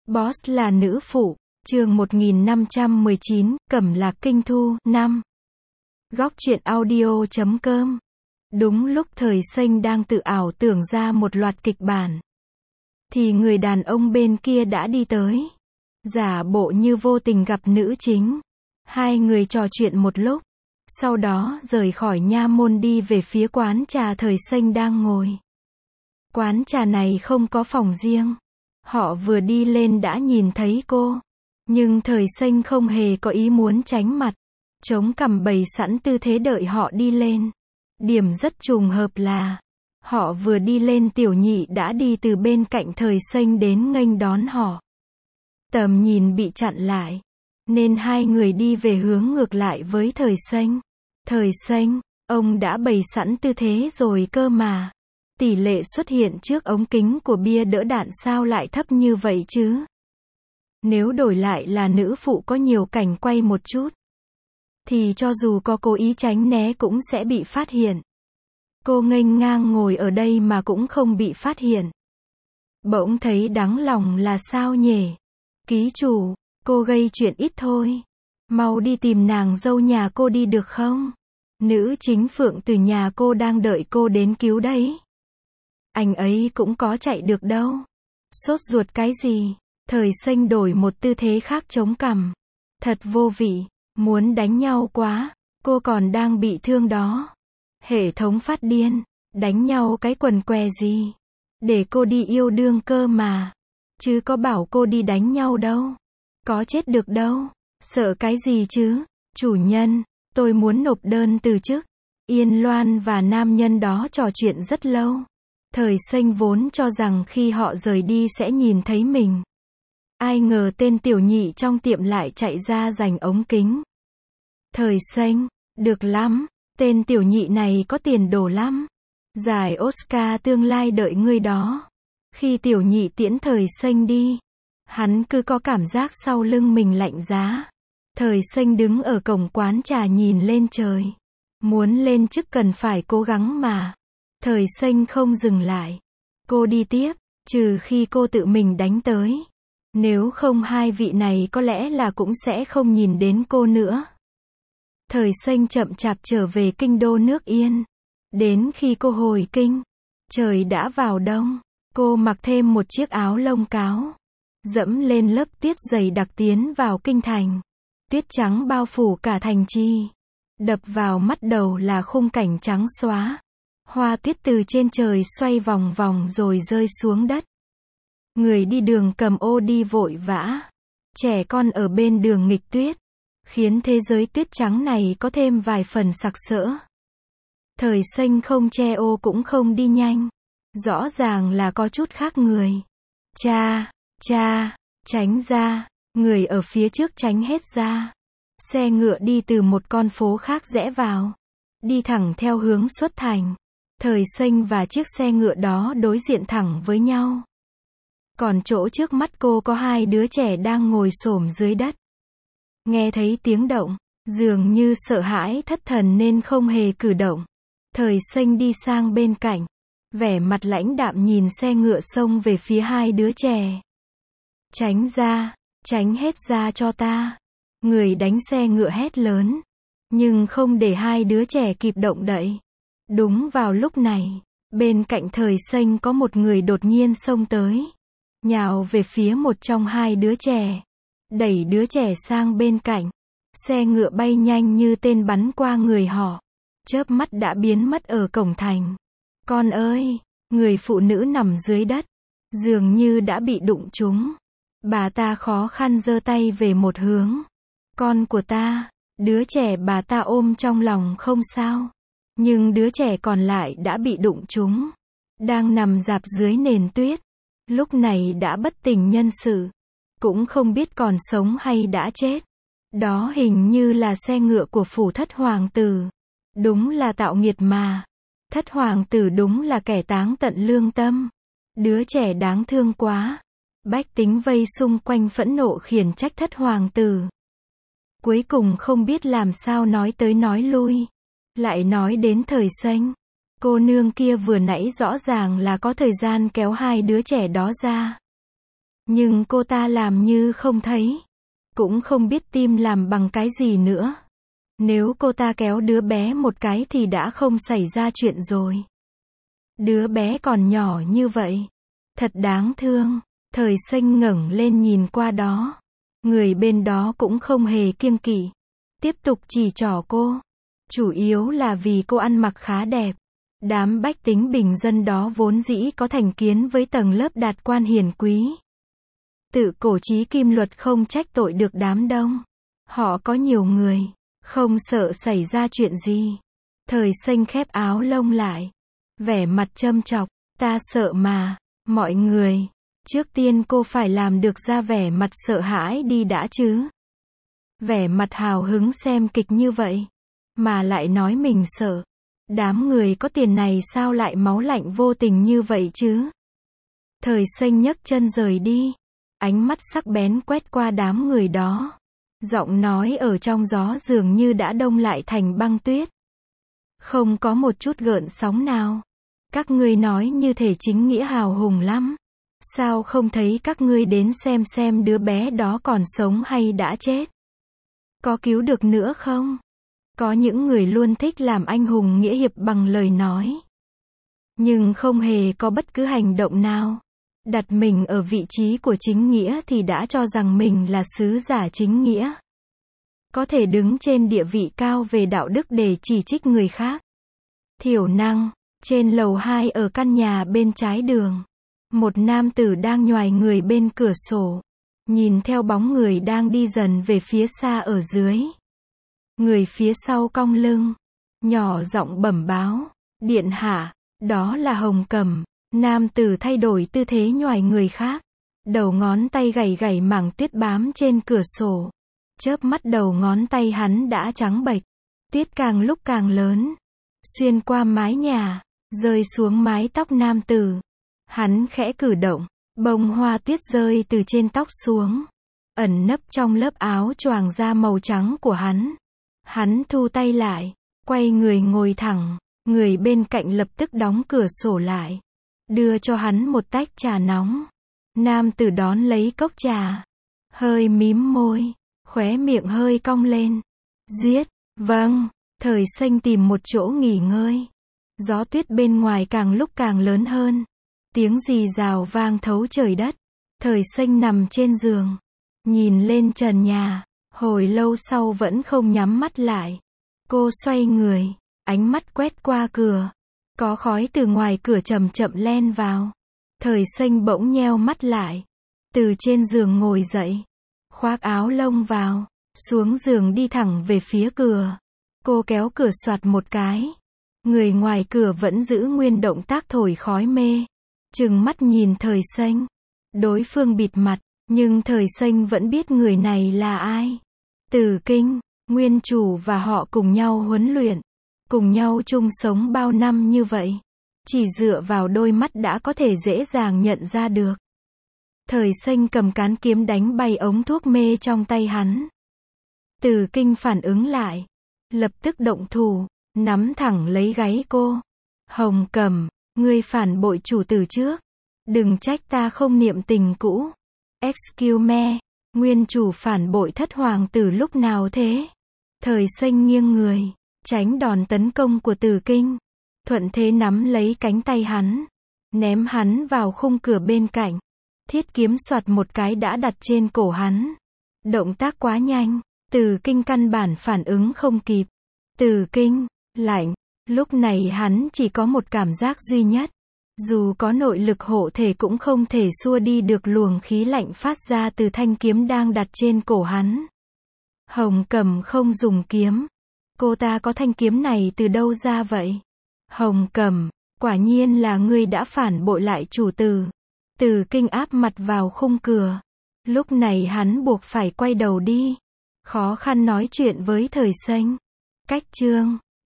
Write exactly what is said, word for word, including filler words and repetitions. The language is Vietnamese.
Boss là nữ phụ, chương một nghìn năm trăm mười chín, Cẩm Lạc Kinh Thu, năm. Góc truyện audio chấm com. Đúng lúc Thời Xanh đang tự ảo tưởng ra một loạt kịch bản, thì người đàn ông bên kia đã đi tới, giả bộ như vô tình gặp nữ chính. Hai người trò chuyện một lúc, sau đó rời khỏi nha môn đi về phía quán trà Thời Xanh đang ngồi. Quán trà này không có phòng riêng. Họ vừa đi lên đã nhìn thấy cô, nhưng Thời Xanh không hề có ý muốn tránh mặt, chống cằm bày sẵn tư thế đợi họ đi lên. Điểm rất trùng hợp là, họ vừa đi lên Tiểu Nhị đã đi từ bên cạnh Thời Xanh đến nghênh đón họ. Tầm nhìn bị chặn lại, nên hai người đi về hướng ngược lại với Thời Xanh. Thời Xanh, ông đã bày sẵn tư thế rồi cơ mà. Tỷ lệ xuất hiện trước ống kính của bia đỡ đạn sao lại thấp như vậy chứ? Nếu đổi lại là nữ phụ có nhiều cảnh quay một chút, thì cho dù có cố ý tránh né cũng sẽ bị phát hiện. Cô nghênh ngang ngồi ở đây mà cũng không bị phát hiện. Bỗng thấy đắng lòng là sao nhỉ? Ký chủ, cô gây chuyện ít thôi. Mau đi tìm nàng dâu nhà cô đi được không? Nữ chính Phượng từ nhà cô đang đợi cô đến cứu đấy. Anh ấy cũng có chạy được đâu. Sốt ruột cái gì? Thời Xanh đổi một tư thế khác chống cằm. Thật vô vị, muốn đánh nhau quá, cô còn đang bị thương đó. Hệ thống phát điên, đánh nhau cái quần què gì? Để cô đi yêu đương cơ mà. Chứ có bảo cô đi đánh nhau đâu. Có chết được đâu. Sợ cái gì chứ? Chủ nhân, tôi muốn nộp đơn từ chức. Yên Loan và nam nhân đó trò chuyện rất lâu. Thời Xanh vốn cho rằng khi họ rời đi sẽ nhìn thấy mình. Ai ngờ tên Tiểu Nhị trong tiệm lại chạy ra giành ống kính. Thời Xanh, được lắm, tên Tiểu Nhị này có tiền đồ lắm. Giải Oscar tương lai đợi ngươi đó. Khi Tiểu Nhị tiễn Thời Xanh đi, hắn cứ có cảm giác sau lưng mình lạnh giá. Thời Xanh đứng ở cổng quán trà nhìn lên trời. Muốn lên chức cần phải cố gắng mà. Thời Xanh không dừng lại. Cô đi tiếp, trừ khi cô tự mình đánh tới. Nếu không hai vị này có lẽ là cũng sẽ không nhìn đến cô nữa. Thời Xanh chậm chạp trở về kinh đô nước Yên. Đến khi cô hồi kinh, trời đã vào đông. Cô mặc thêm một chiếc áo lông cáo, dẫm lên lớp tuyết dày đặc tiến vào kinh thành. Tuyết trắng bao phủ cả thành trì. Đập vào mắt đầu là khung cảnh trắng xóa. Hoa tuyết từ trên trời xoay vòng vòng rồi rơi xuống đất. Người đi đường cầm ô đi vội vã. Trẻ con ở bên đường nghịch tuyết, khiến thế giới tuyết trắng này có thêm vài phần sặc sỡ. Thời Xanh không che ô cũng không đi nhanh. Rõ ràng là có chút khác người. Cha, cha, tránh ra. Người ở phía trước tránh hết ra. Xe ngựa đi từ một con phố khác rẽ vào. Đi thẳng theo hướng xuất thành. Thời Xanh và chiếc xe ngựa đó đối diện thẳng với nhau. Còn chỗ trước mắt cô có hai đứa trẻ đang ngồi xổm dưới đất. Nghe thấy tiếng động, dường như sợ hãi thất thần nên không hề cử động. Thời Xanh đi sang bên cạnh, vẻ mặt lãnh đạm nhìn xe ngựa xông về phía hai đứa trẻ. Tránh ra, tránh hết ra cho ta. Người đánh xe ngựa hét lớn, nhưng không để hai đứa trẻ kịp động đậy. Đúng vào lúc này, bên cạnh Thời Xanh có một người đột nhiên xông tới, nhào về phía một trong hai đứa trẻ, đẩy đứa trẻ sang bên cạnh. Xe ngựa bay nhanh như tên bắn qua người họ, chớp mắt đã biến mất ở cổng thành. Con ơi, người phụ nữ nằm dưới đất, dường như đã bị đụng trúng. Bà ta khó khăn giơ tay về một hướng. Con của ta, đứa trẻ bà ta ôm trong lòng không sao. Nhưng đứa trẻ còn lại đã bị đụng trúng, đang nằm rạp dưới nền tuyết. Lúc này đã bất tỉnh nhân sự, cũng không biết còn sống hay đã chết. Đó hình như là xe ngựa của phủ thất hoàng tử. Đúng là tạo nghiệt mà. Thất hoàng tử đúng là kẻ táng tận lương tâm. Đứa trẻ đáng thương quá. Bách tính vây xung quanh phẫn nộ khiển trách thất hoàng tử. Cuối cùng không biết làm sao nói tới nói lui. Lại nói đến Thời Xanh. Cô nương kia vừa nãy rõ ràng là có thời gian kéo hai đứa trẻ đó ra. Nhưng cô ta làm như không thấy. Cũng không biết tim làm bằng cái gì nữa. Nếu cô ta kéo đứa bé một cái thì đã không xảy ra chuyện rồi. Đứa bé còn nhỏ như vậy. Thật đáng thương. Thời Xanh ngẩng lên nhìn qua đó. Người bên đó cũng không hề kiêng kỵ. Tiếp tục chỉ trỏ cô. Chủ yếu là vì cô ăn mặc khá đẹp. Đám bách tính bình dân đó vốn dĩ có thành kiến với tầng lớp đạt quan hiền quý. Tự cổ chí kim luật không trách tội được đám đông. Họ có nhiều người. Không sợ xảy ra chuyện gì. Thời Xanh khép áo lông lại. Vẻ mặt châm chọc. Ta sợ mà. Mọi người. Trước tiên cô phải làm được ra vẻ mặt sợ hãi đi đã chứ. Vẻ mặt hào hứng xem kịch như vậy. Mà lại nói mình sợ. Đám người có tiền này sao lại máu lạnh vô tình như vậy chứ. Thời Xanh nhấc chân rời đi. Ánh mắt sắc bén quét qua đám người đó. Giọng nói ở trong gió dường như đã đông lại thành băng tuyết. Không có một chút gợn sóng nào. Các ngươi nói như thể chính nghĩa hào hùng lắm. Sao không thấy các ngươi đến xem xem đứa bé đó còn sống hay đã chết? Có cứu được nữa không? Có những người luôn thích làm anh hùng nghĩa hiệp bằng lời nói. Nhưng không hề có bất cứ hành động nào. Đặt mình ở vị trí của chính nghĩa thì đã cho rằng mình là sứ giả chính nghĩa. Có thể đứng trên địa vị cao về đạo đức để chỉ trích người khác. Thiểu năng, trên lầu hai ở căn nhà bên trái đường. Một nam tử đang nhoài người bên cửa sổ. Nhìn theo bóng người đang đi dần về phía xa ở dưới. Người phía sau cong lưng. Nhỏ giọng bẩm báo. Điện hạ, đó là Hồng Cẩm. Nam tử thay đổi tư thế nhoài người khác. Đầu ngón tay gảy gảy mảng tuyết bám trên cửa sổ. Chớp mắt đầu ngón tay hắn đã trắng bệch. Tuyết càng lúc càng lớn. Xuyên qua mái nhà. Rơi xuống mái tóc nam tử. Hắn khẽ cử động. Bông hoa tuyết rơi từ trên tóc xuống. Ẩn nấp trong lớp áo choàng da màu trắng của hắn. Hắn thu tay lại. Quay người ngồi thẳng. Người bên cạnh lập tức đóng cửa sổ lại. Đưa cho hắn một tách trà nóng. Nam tử đón lấy cốc trà. Hơi mím môi. Khóe miệng hơi cong lên. Giết. Vâng. Thời Xanh tìm một chỗ nghỉ ngơi. Gió tuyết bên ngoài càng lúc càng lớn hơn. Tiếng rì rào vang thấu trời đất. Thời Xanh nằm trên giường. Nhìn lên trần nhà. Hồi lâu sau vẫn không nhắm mắt lại. Cô xoay người. Ánh mắt quét qua cửa. Có khói từ ngoài cửa chậm chậm len vào. Thời Xanh bỗng nheo mắt lại. Từ trên giường ngồi dậy. Khoác áo lông vào. Xuống giường đi thẳng về phía cửa. Cô kéo cửa soạt một cái. Người ngoài cửa vẫn giữ nguyên động tác thổi khói mê. Trừng mắt nhìn Thời Xanh. Đối phương bịt mặt. Nhưng Thời Xanh vẫn biết người này là ai. Từ Kinh. Nguyên chủ và họ cùng nhau huấn luyện. Cùng nhau chung sống bao năm như vậy. Chỉ dựa vào đôi mắt đã có thể dễ dàng nhận ra được. Thời Xanh cầm cán kiếm đánh bay ống thuốc mê trong tay hắn. Từ Kinh phản ứng lại. Lập tức động thủ. Nắm thẳng lấy gáy cô. Hồng Cẩm, ngươi phản bội chủ tử trước. Đừng trách ta không niệm tình cũ. Excuse me. Nguyên chủ phản bội thất hoàng tử lúc nào thế? Thời Xanh nghiêng người. Tránh đòn tấn công của Từ Kinh. Thuận thế nắm lấy cánh tay hắn. Ném hắn vào khung cửa bên cạnh. Thiết kiếm soạt một cái đã đặt trên cổ hắn. Động tác quá nhanh. Từ Kinh căn bản phản ứng không kịp. Từ Kinh, lạnh. Lúc này hắn chỉ có một cảm giác duy nhất. Dù có nội lực hộ thể cũng không thể xua đi được luồng khí lạnh phát ra từ thanh kiếm đang đặt trên cổ hắn. Hồng Cẩm không dùng kiếm. Cô ta có thanh kiếm này từ đâu ra vậy? Hồng Cẩm, quả nhiên là ngươi đã phản bội lại chủ tử. Từ Kinh áp mặt vào khung cửa. Lúc này hắn buộc phải quay đầu đi. Khó khăn nói chuyện với Thời Xanh. Cách chương